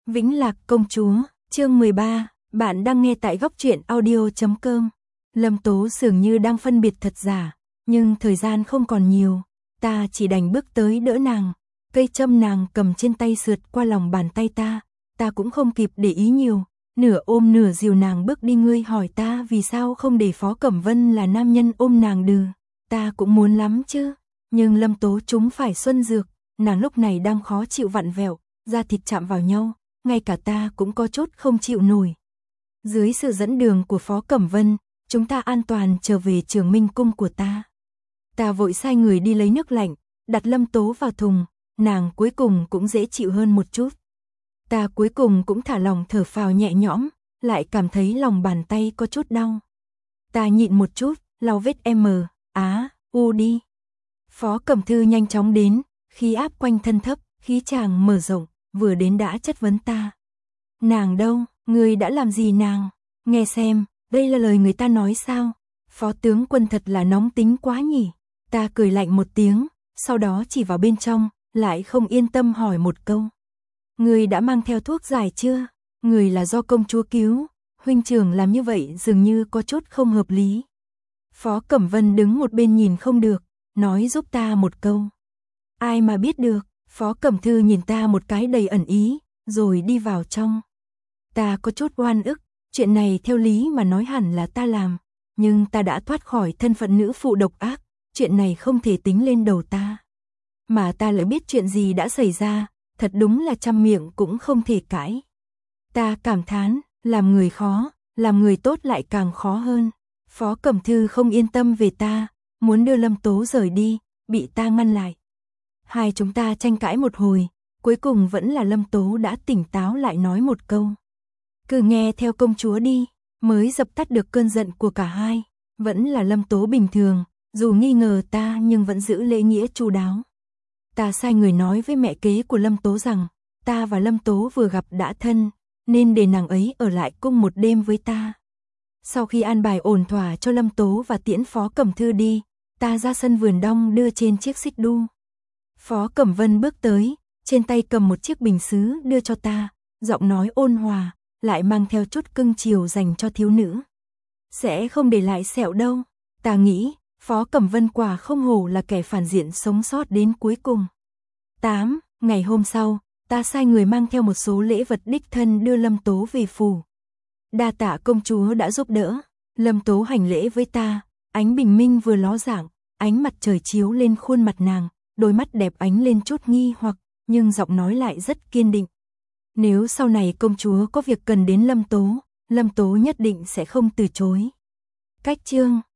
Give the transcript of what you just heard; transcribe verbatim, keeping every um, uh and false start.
Vĩnh Lạc công chúa, chương mười ba, bạn đang nghe tại góc truyện audio chấm com. Lâm Tố dường như đang phân biệt thật giả, nhưng thời gian không còn nhiều, ta chỉ đành bước tới đỡ nàng, cây châm nàng cầm trên tay sượt qua lòng bàn tay ta, ta cũng không kịp để ý nhiều, nửa ôm nửa dìu nàng bước đi. Ngươi hỏi ta vì sao không để Phó Cẩm Vân là nam nhân ôm nàng đừ, ta cũng muốn lắm chứ, nhưng Lâm Tố chúng phải xuân dược, nàng lúc này đang khó chịu vặn vẹo, da thịt chạm vào nhau, ngay cả ta cũng có chút không chịu nổi. Dưới sự dẫn đường của Phó Cẩm Vân, chúng ta an toàn trở về Trường Minh cung của ta. Ta vội sai người đi lấy nước lạnh, đặt Lâm Tố vào thùng, nàng cuối cùng cũng dễ chịu hơn một chút. Ta cuối cùng cũng thả lòng thở phào nhẹ nhõm, lại cảm thấy lòng bàn tay có chút đau. Ta nhịn một chút, lau vết M, Á, U đi. Phó Cẩm Thư nhanh chóng đến, khí áp quanh thân thấp, khí chàng mở rộng, vừa đến đã chất vấn ta. Nàng đâu, ngươi đã làm gì nàng? Nghe xem, đây là lời người ta nói sao? Phó tướng quân thật là nóng tính quá nhỉ? Ta cười lạnh một tiếng, sau đó chỉ vào bên trong, lại không yên tâm hỏi một câu. Ngươi đã mang theo thuốc giải chưa? Ngươi là do công chúa cứu, huynh trưởng làm như vậy dường như có chút không hợp lý. Phó Cẩm Vân đứng một bên nhìn không được, nói giúp ta một câu. Ai mà biết được, Phó Cẩm Thư nhìn ta một cái đầy ẩn ý, rồi đi vào trong. Ta có chút oan ức, chuyện này theo lý mà nói hẳn là ta làm, nhưng ta đã thoát khỏi thân phận nữ phụ độc ác, chuyện này không thể tính lên đầu ta. Mà ta lại biết chuyện gì đã xảy ra, thật đúng là trăm miệng cũng không thể cãi. Ta cảm thán, làm người khó, làm người tốt lại càng khó hơn. Phó Cẩm Thư không yên tâm về ta, muốn đưa Lâm Tố rời đi, bị ta ngăn lại. Hai chúng ta tranh cãi một hồi, cuối cùng vẫn là Lâm Tố đã tỉnh táo lại nói một câu. Cứ nghe theo công chúa đi, mới dập tắt được cơn giận của cả hai. Vẫn là Lâm Tố bình thường, dù nghi ngờ ta nhưng vẫn giữ lễ nghĩa chu đáo. Ta sai người nói với mẹ kế của Lâm Tố rằng, ta và Lâm Tố vừa gặp đã thân, nên để nàng ấy ở lại cung một đêm với ta. Sau khi an bài ổn thỏa cho Lâm Tố và tiễn Phó Cẩm Thư đi, ta ra sân vườn đong đưa trên chiếc xích đu. Phó Cẩm Vân bước tới, trên tay cầm một chiếc bình sứ đưa cho ta, giọng nói ôn hòa, lại mang theo chút cưng chiều dành cho thiếu nữ. Sẽ không để lại sẹo đâu, ta nghĩ, Phó Cẩm Vân quả không hổ là kẻ phản diện sống sót đến cuối cùng. tám. Ngày hôm sau, ta sai người mang theo một số lễ vật đích thân đưa Lâm Tố về phủ. Đa tạ công chúa đã giúp đỡ. Lâm Tố hành lễ với ta, ánh bình minh vừa ló dạng, ánh mặt trời chiếu lên khuôn mặt nàng, đôi mắt đẹp ánh lên chút nghi hoặc, nhưng giọng nói lại rất kiên định. Nếu sau này công chúa có việc cần đến Lâm Tố, Lâm Tố nhất định sẽ không từ chối. Cách chương